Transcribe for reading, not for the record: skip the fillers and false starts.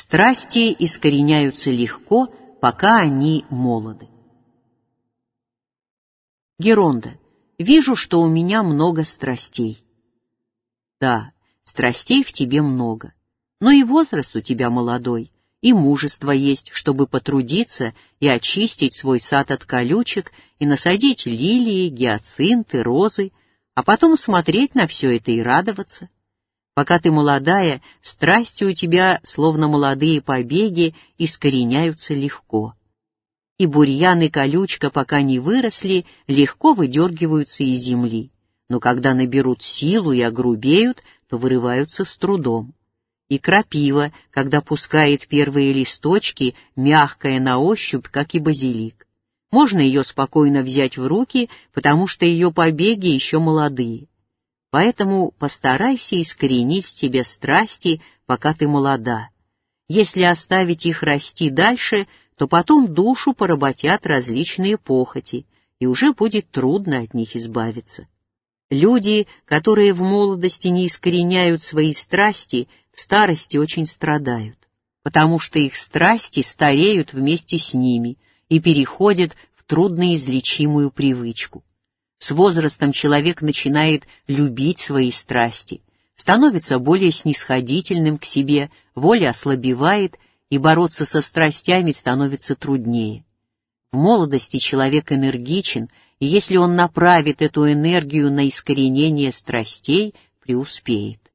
Страсти искореняются легко, пока они молоды. Геронда. Вижу, что у меня много страстей. Да, страстей в тебе много, но и возраст у тебя молодой, и мужество есть, чтобы потрудиться и очистить свой сад от колючек и насадить лилии, гиацинты, розы, а потом смотреть на все это и радоваться. Пока ты молодая, страсти у тебя, словно молодые побеги, искореняются легко. И бурьян и колючка, пока не выросли, легко выдергиваются из земли, но когда наберут силу и огрубеют, то вырываются с трудом. И крапива, когда пускает первые листочки, мягкая на ощупь, как и базилик. Можно ее спокойно взять в руки, потому что ее побеги еще молодые. Поэтому постарайся искоренить в тебе страсти, пока ты молода. Если оставить их расти дальше, то потом душу поработят различные похоти, и уже будет трудно от них избавиться. Люди, которые в молодости не искореняют свои страсти, в старости очень страдают, потому что их страсти стареют вместе с ними и переходят в трудноизлечимую привычку. С возрастом человек начинает любить свои страсти, становится более снисходительным к себе, воля ослабевает, и бороться со страстями становится труднее. В молодости человек энергичен, и если он направит эту энергию на искоренение страстей, преуспеет.